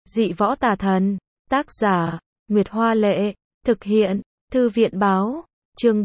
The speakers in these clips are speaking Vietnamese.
Dị võ tà thần. Tác giả, Nguyệt Hoa Lệ. Thực hiện, Thư viện Báo. Chương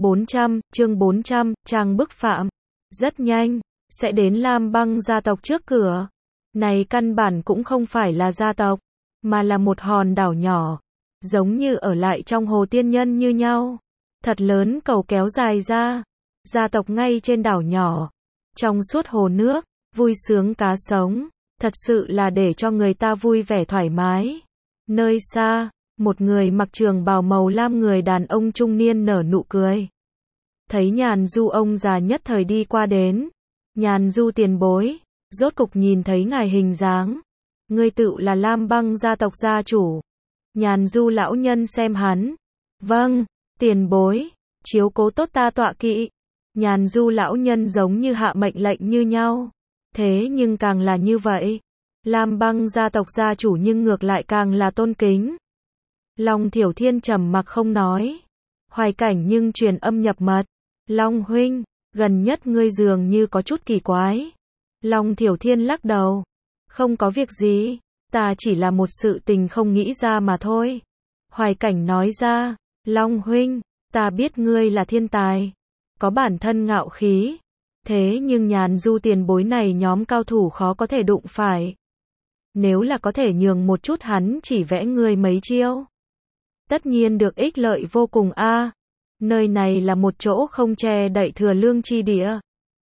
400, trang bức phạm. Rất nhanh, sẽ đến Lam Băng gia tộc trước cửa. Này căn bản cũng không phải là gia tộc, mà là một hòn đảo nhỏ. Giống như ở lại trong hồ tiên nhân như nhau. Thật lớn cầu kéo dài ra. Gia tộc ngay trên đảo nhỏ. Trong suốt hồ nước, vui sướng cá sống. Thật sự là để cho người ta vui vẻ thoải mái. Nơi xa, một người mặc trường bào màu lam người đàn ông trung niên nở nụ cười. Thấy Nhàn Du ông già nhất thời đi qua đến. Nhàn Du tiền bối, rốt cục nhìn thấy ngài hình dáng. Ngươi tựu là Lam Băng gia tộc gia chủ. Nhàn Du lão nhân xem hắn. Vâng, tiền bối, chiếu cố tốt ta tọa kỵ. Nhàn Du lão nhân giống như hạ mệnh lệnh như nhau. Thế nhưng càng là như vậy, Lam Băng gia tộc gia chủ nhưng ngược lại càng là tôn kính. Long Thiểu Thiên trầm mặc không nói. Hoài Cảnh nhưng truyền âm nhập mật. Long huynh, gần nhất ngươi dường như có chút kỳ quái. Long Thiểu Thiên lắc đầu. Không có việc gì, ta chỉ là một sự tình không nghĩ ra mà thôi. Hoài Cảnh nói ra. Long huynh, ta biết ngươi là thiên tài, có bản thân ngạo khí. Thế nhưng Nhàn Du tiền bối này nhóm cao thủ khó có thể đụng phải. Nếu là có thể nhường một chút hắn chỉ vẽ ngươi mấy chiêu, tất nhiên được ích lợi vô cùng a. Nơi này là một chỗ không che đậy thừa lương chi địa.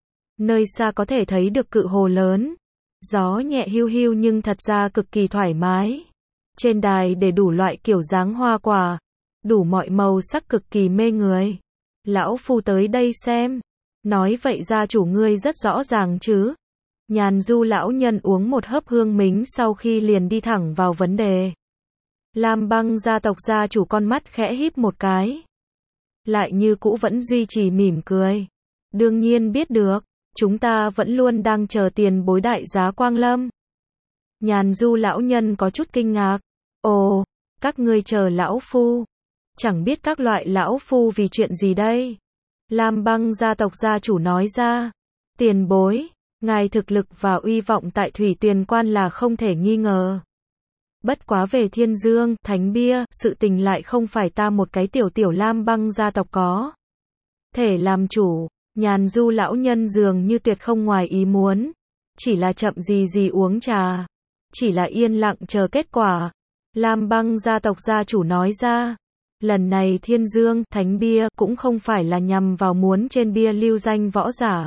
Nơi xa có thể thấy được cự hồ lớn. Gió nhẹ hiu hiu nhưng thật ra cực kỳ thoải mái. Trên đài để đủ loại kiểu dáng hoa quả, đủ mọi màu sắc cực kỳ mê người. Lão phu tới đây xem. Nói vậy gia chủ ngươi rất rõ ràng chứ? Nhàn Du lão nhân uống một hớp hương mính sau khi liền đi thẳng vào vấn đề. Lam Băng gia tộc gia chủ con mắt khẽ híp một cái. Lại như cũ vẫn duy trì mỉm cười. Đương nhiên biết được, chúng ta vẫn luôn đang chờ tiền bối đại giá quang lâm. Nhàn Du lão nhân có chút kinh ngạc. Ồ, các ngươi chờ lão phu. Chẳng biết các loại lão phu vì chuyện gì đây? Lam Băng gia tộc gia chủ nói ra. Tiền bối, ngài thực lực và uy vọng tại Thủy Tuyền Quan là không thể nghi ngờ. Bất quá về Thiên Dương, Thánh Bia, sự tình lại không phải ta một cái tiểu Lam Băng gia tộc có thể làm chủ. Nhàn Du lão nhân dường như tuyệt không ngoài ý muốn. Chỉ là chậm gì uống trà. Chỉ là yên lặng chờ kết quả. Lam Băng gia tộc gia chủ nói ra. Lần này Thiên Dương, Thánh Bia cũng không phải là nhằm vào muốn trên bia lưu danh võ giả,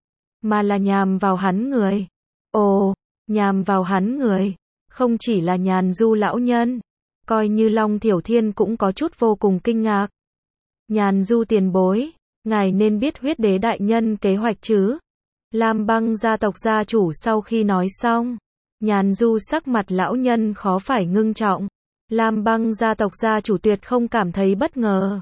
mà là nhằm vào hắn người. Ồ, nhằm vào hắn người. Không chỉ là Nhàn Du lão nhân, coi như Long Thiểu Thiên cũng có chút vô cùng kinh ngạc. Nhàn Du tiền bối, ngài nên biết huyết đế đại nhân kế hoạch chứ? Lam Băng gia tộc gia chủ sau khi nói xong, Nhàn Du sắc mặt lão nhân khó phải ngưng trọng. Lam Băng gia tộc gia chủ tuyệt không cảm thấy bất ngờ.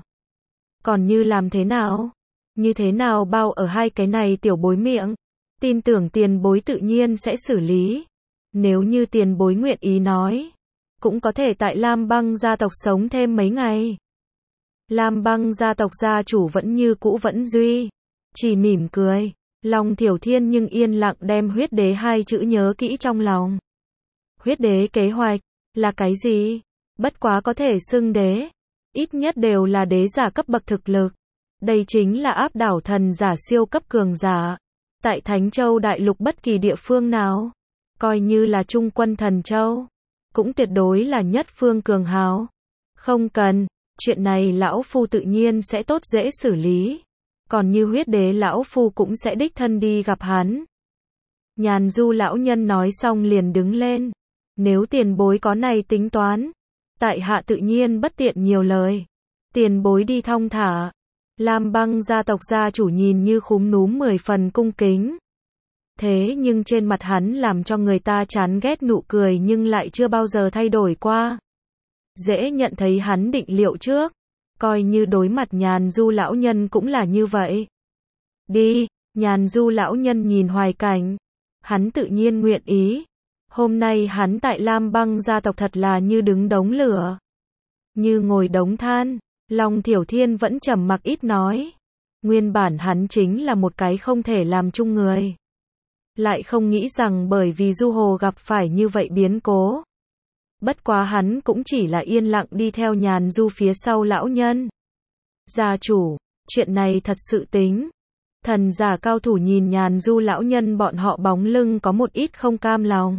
Còn như làm thế nào? Như thế nào bao ở hai cái này tiểu bối miệng? Tin tưởng tiền bối tự nhiên sẽ xử lý. Nếu như tiền bối nguyện ý nói, cũng có thể tại Lam Băng gia tộc sống thêm mấy ngày. Lam Băng gia tộc gia chủ vẫn như cũ vẫn duy chỉ mỉm cười. Long Thiểu Thiên nhưng yên lặng đem huyết đế hai chữ nhớ kỹ trong lòng. Huyết đế kế hoạch là cái gì? Bất quá có thể xưng đế, ít nhất đều là đế giả cấp bậc thực lực. Đây chính là áp đảo thần giả siêu cấp cường giả. Tại Thánh Châu đại lục bất kỳ địa phương nào, coi như là Trung Quân Thần Châu, cũng tuyệt đối là nhất phương cường hào. Không cần, chuyện này lão phu tự nhiên sẽ tốt dễ xử lý. Còn như huyết đế lão phu cũng sẽ đích thân đi gặp hắn. Nhàn Du lão nhân nói xong liền đứng lên. Nếu tiền bối có này tính toán, tại hạ tự nhiên bất tiện nhiều lời. Tiền bối đi thong thả. Lam Băng gia tộc gia chủ nhìn như khúm núm 10 phần cung kính. Thế nhưng trên mặt hắn làm cho người ta chán ghét nụ cười nhưng lại chưa bao giờ thay đổi qua. Dễ nhận thấy hắn định liệu trước. Coi như đối mặt Nhàn Du lão nhân cũng là như vậy. Đi, Nhàn Du lão nhân nhìn Hoài Cảnh. Hắn tự nhiên nguyện ý. Hôm nay hắn tại Lam Băng gia tộc thật là như đứng đống lửa, như ngồi đống than. Long Thiểu Thiên vẫn trầm mặc ít nói. Nguyên bản hắn chính là một cái không thể làm chung người. Lại không nghĩ rằng bởi vì Du Hồ gặp phải như vậy biến cố. Bất quá hắn cũng chỉ là yên lặng đi theo Nhàn Du phía sau lão nhân. Gia chủ, chuyện này thật sự tính. Thần giả cao thủ nhìn Nhàn Du lão nhân bọn họ bóng lưng có một ít không cam lòng.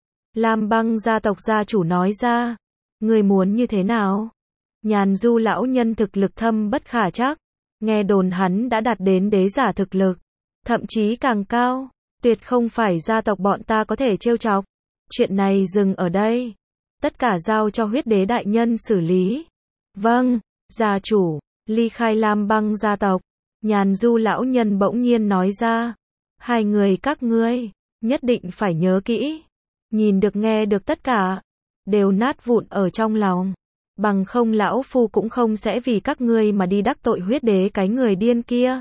Lam Băng gia tộc gia chủ nói ra, người muốn như thế nào? Nhàn Du lão nhân thực lực thâm bất khả trắc, nghe đồn hắn đã đạt đến đế giả thực lực, thậm chí càng cao, tuyệt không phải gia tộc bọn ta có thể trêu chọc. Chuyện này dừng ở đây, tất cả giao cho huyết đế đại nhân xử lý. Vâng, gia chủ. Ly khai Lam Băng gia tộc, Nhàn Du lão nhân bỗng nhiên nói ra, hai người các ngươi nhất định phải nhớ kỹ, nhìn được nghe được tất cả đều nát vụn ở trong lòng, bằng không lão phu cũng không sẽ vì các ngươi mà đi đắc tội huyết đế cái người điên kia.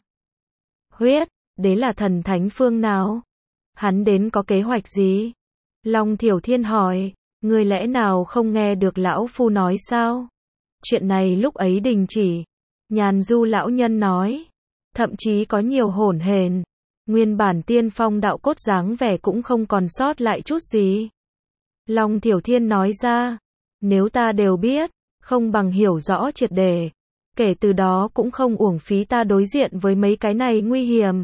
Huyết đế là thần thánh phương nào? Hắn đến có kế hoạch gì? Long Thiểu Thiên hỏi, ngươi lẽ nào không nghe được lão phu nói sao? Chuyện này lúc ấy đình chỉ. Nhàn Du lão nhân nói, thậm chí có nhiều hỗn hển, nguyên bản tiên phong đạo cốt dáng vẻ cũng không còn sót lại chút gì. Long Thiểu Thiên nói ra, nếu ta đều biết, không bằng hiểu rõ triệt để, kể từ đó cũng không uổng phí ta đối diện với mấy cái này nguy hiểm.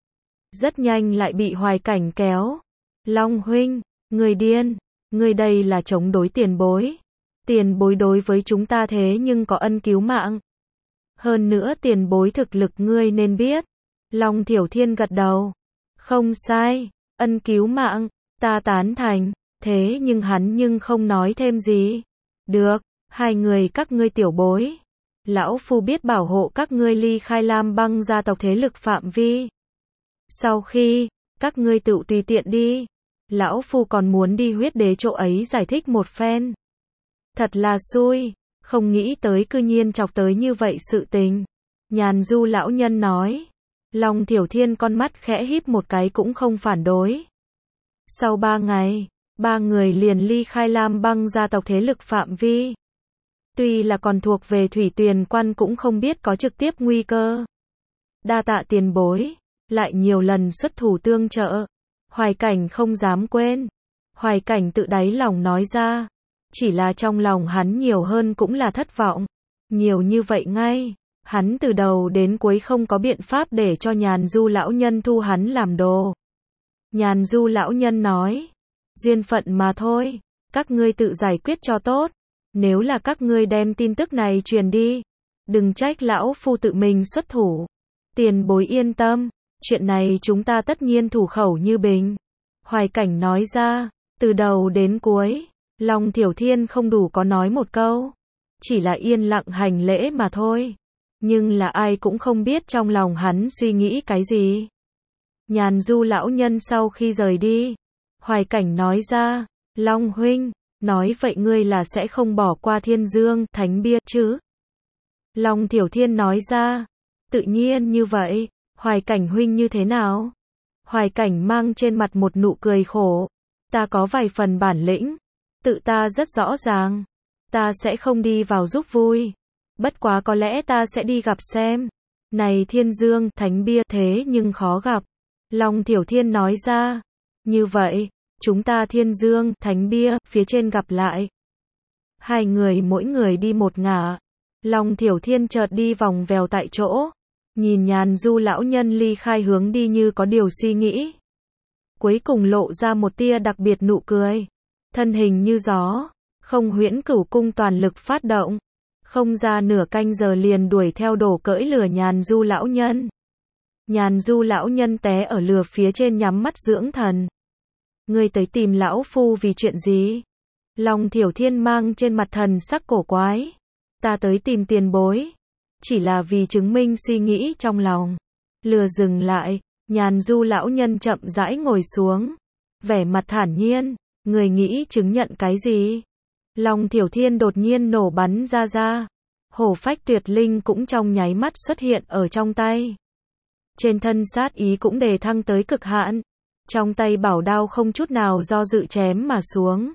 Rất nhanh lại bị Hoài Cảnh kéo. Long huynh, người điên, người đây là chống đối tiền bối. Tiền bối đối với chúng ta thế nhưng có ân cứu mạng. Hơn nữa tiền bối thực lực ngươi nên biết. Long Thiểu Thiên gật đầu. Không sai, ân cứu mạng, ta tán thành, thế nhưng hắn nhưng không nói thêm gì. Được, hai người các ngươi tiểu bối. Lão phu biết bảo hộ các ngươi ly khai Lam Băng gia tộc thế lực phạm vi. Sau khi, các ngươi tự tùy tiện đi. Lão phu còn muốn đi huyết đế chỗ ấy giải thích một phen. Thật là xui. Không nghĩ tới cư nhiên chọc tới như vậy sự tình. Nhàn Du lão nhân nói. Long Thiểu Thiên con mắt khẽ híp một cái cũng không phản đối. Sau 3 ngày, ba người liền ly khai Lam Băng gia tộc thế lực phạm vi. Tuy là còn thuộc về Thủy Tuyền Quan cũng không biết có trực tiếp nguy cơ. Đa tạ tiền bối, lại nhiều lần xuất thủ tương trợ. Hoài Cảnh không dám quên. Hoài Cảnh tự đáy lòng nói ra. Chỉ là trong lòng hắn nhiều hơn cũng là thất vọng. Nhiều như vậy ngay, hắn từ đầu đến cuối không có biện pháp để cho Nhàn Du lão nhân thu hắn làm đồ. Nhàn Du lão nhân nói, duyên phận mà thôi, các ngươi tự giải quyết cho tốt. Nếu là các ngươi đem tin tức này truyền đi, đừng trách lão phu tự mình xuất thủ. Tiền bối yên tâm, chuyện này chúng ta tất nhiên thủ khẩu như bình. Hoài Cảnh nói ra, từ đầu đến cuối. Long Thiểu Thiên không đủ có nói một câu, chỉ là yên lặng hành lễ mà thôi. Nhưng là ai cũng không biết trong lòng hắn suy nghĩ cái gì. Nhàn Du lão nhân sau khi rời đi, Hoài Cảnh nói ra, Long huynh, nói vậy ngươi là sẽ không bỏ qua Thiên Dương Thánh Bia chứ? Long Thiểu Thiên nói ra, tự nhiên như vậy. Hoài Cảnh huynh như thế nào? Hoài Cảnh mang trên mặt một nụ cười khổ, ta có vài phần bản lĩnh. Tự ta rất rõ ràng, ta sẽ không đi vào giúp vui. Bất quá có lẽ ta sẽ đi gặp xem. Này Thiên Dương Thánh Bia thế nhưng khó gặp. Long Thiểu Thiên nói ra. Như vậy, chúng ta Thiên Dương Thánh Bia phía trên gặp lại. Hai người mỗi người đi một ngả. Long Thiểu Thiên chợt đi vòng vèo tại chỗ. Nhìn Nhàn Du lão nhân ly khai hướng đi như có điều suy nghĩ. Cuối cùng lộ ra một tia đặc biệt nụ cười. Thân hình như gió, không Huyễn Cửu cung toàn lực phát động, không ra nửa canh giờ liền đuổi theo đổ cưỡi lửa Nhàn Du lão nhân. Nhàn Du lão nhân té ở lửa phía trên nhắm mắt dưỡng thần. Ngươi tới tìm lão phu vì chuyện gì? Long Thiểu Thiên mang trên mặt thần sắc cổ quái. Ta tới tìm tiền bối, chỉ là vì chứng minh suy nghĩ trong lòng. Lửa dừng lại, Nhàn Du lão nhân chậm rãi ngồi xuống, vẻ mặt thản nhiên. Người nghĩ chứng nhận cái gì? Long Thiểu Thiên đột nhiên nổ bắn ra. Hổ phách tuyệt linh cũng trong nháy mắt xuất hiện ở trong tay. Trên thân sát ý cũng đề thăng tới cực hạn. Trong tay bảo đao không chút nào do dự chém mà xuống.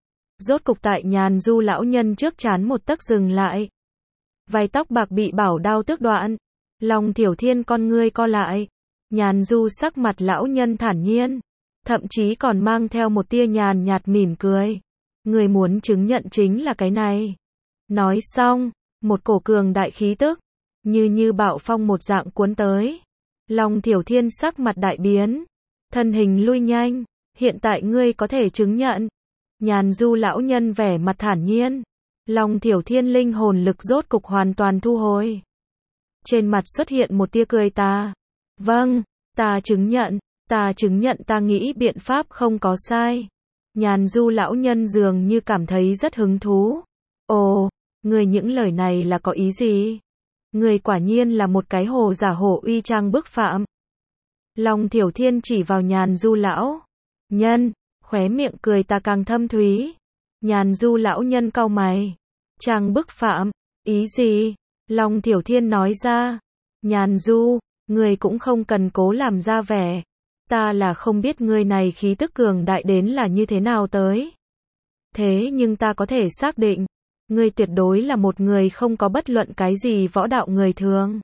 Rốt cục tại Nhàn Du lão nhân trước trán một tấc dừng lại. Vài tóc bạc bị bảo đao tước đoạn. Long Thiểu Thiên con ngươi co lại. Nhàn Du sắc mặt lão nhân thản nhiên. Thậm chí còn mang theo một tia nhàn nhạt mỉm cười. Người muốn chứng nhận chính là cái này. Nói xong, một cổ cường đại khí tức, như bạo phong một dạng cuốn tới. Long Thiểu Thiên sắc mặt đại biến, thân hình lui nhanh, hiện tại ngươi có thể chứng nhận. Nhàn Du lão nhân vẻ mặt thản nhiên. Long Thiểu Thiên linh hồn lực rốt cục hoàn toàn thu hồi. Trên mặt xuất hiện một tia cười ta. Vâng, ta chứng nhận, ta nghĩ biện pháp không có sai. Nhàn Du lão nhân dường như cảm thấy rất hứng thú. Ồ, ngươi những lời này là có ý gì? Ngươi quả nhiên là một cái hồ giả hổ uy trang bức phạm. Long Thiểu Thiên chỉ vào Nhàn Du lão nhân, khóe miệng cười ta càng thâm thúy. Nhàn Du lão nhân cau mày. Trang bức phạm, ý gì? Long Thiểu Thiên nói ra. Nhàn Du, ngươi cũng không cần cố làm ra vẻ. Ta là không biết ngươi này khí tức cường đại đến là như thế nào tới. Thế nhưng ta có thể xác định, ngươi tuyệt đối là một người không có bất luận cái gì võ đạo người thường.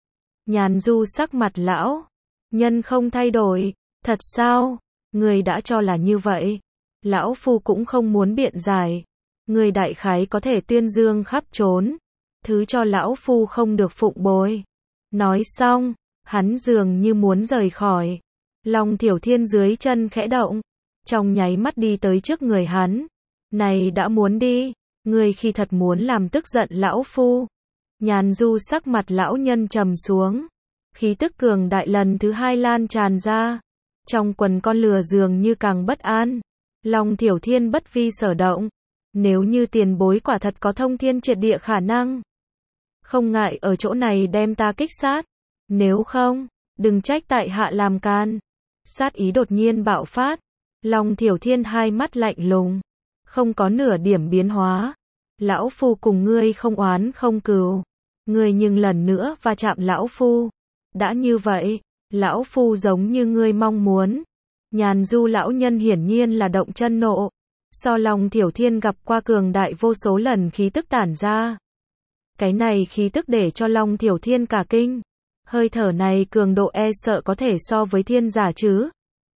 Nhàn Du sắc mặt lão nhân không thay đổi. Thật sao? Ngươi đã cho là như vậy. Lão phu cũng không muốn biện giải. Ngươi đại khái có thể tuyên dương khắp trốn. Thứ cho lão phu không được phụng bồi. Nói xong, hắn dường như muốn rời khỏi. Long Thiểu Thiên dưới chân khẽ động, trong nháy mắt đi tới trước người hắn. Này đã muốn đi, ngươi khi thật muốn làm tức giận lão phu. Nhàn Du sắc mặt lão nhân trầm xuống, khí tức cường đại lần thứ hai lan tràn ra. Trong quần con lừa dường như càng bất an. Long Thiểu Thiên bất vi sở động. Nếu như tiền bối quả thật có thông thiên triệt địa khả năng, không ngại ở chỗ này đem ta kích sát. Nếu không, đừng trách tại hạ làm can. Sát ý đột nhiên bạo phát. Long Thiểu Thiên hai mắt lạnh lùng, không có nửa điểm biến hóa. Lão phu cùng ngươi không oán không cừu. Ngươi nhưng lần nữa va chạm lão phu. Đã như vậy, lão phu giống như ngươi mong muốn. Nhàn Du lão nhân hiển nhiên là động chân nộ. So Long Thiểu Thiên gặp qua cường đại vô số lần khí tức tản ra. Cái này khí tức để cho Long Thiểu Thiên cả kinh. Hơi thở này cường độ e sợ có thể so với thiên giả chứ.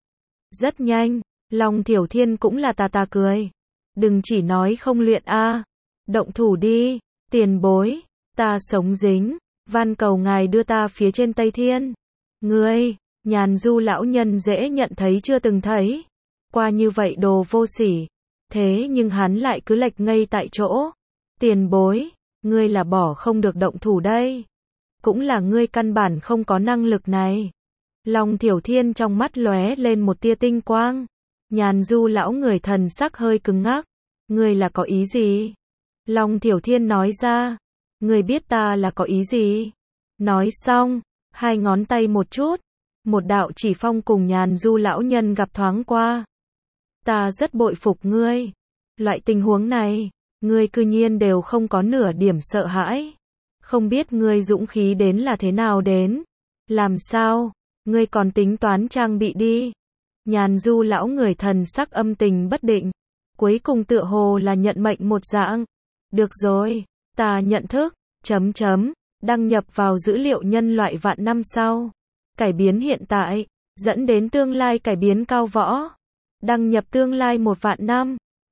Rất nhanh, Long Thiểu Thiên cũng là tà cười. Đừng chỉ nói không luyện a, động thủ đi, tiền bối, ta sống dính, van cầu ngài đưa ta phía trên Tây Thiên. Ngươi, Nhàn Du lão nhân dễ nhận thấy chưa từng thấy qua như vậy đồ vô sỉ. Thế nhưng hắn lại cứ lệch ngây tại chỗ. Tiền bối, ngươi là bỏ không được động thủ đây. Cũng là ngươi căn bản không có năng lực này. Long Thiểu Thiên trong mắt lóe lên một tia tinh quang. Nhàn Du lão người thần sắc hơi cứng ngắc. Ngươi là có ý gì? Long Thiểu Thiên nói ra. Ngươi biết ta là có ý gì? Nói xong, hai ngón tay một chút. Một đạo chỉ phong cùng Nhàn Du lão nhân gặp thoáng qua. Ta rất bội phục ngươi. Loại tình huống này, ngươi cư nhiên đều không có nửa điểm sợ hãi. Không biết ngươi dũng khí đến là thế nào đến. Làm sao? Ngươi còn tính toán trang bị đi. Nhàn Du lão người thần sắc âm tình bất định. Cuối cùng tựa hồ là nhận mệnh một dạng. Được rồi, ta nhận thức. Đăng nhập vào dữ liệu nhân loại vạn năm sau. Cải biến hiện tại, dẫn đến tương lai cải biến cao võ. Đăng nhập tương lai 1 vạn năm.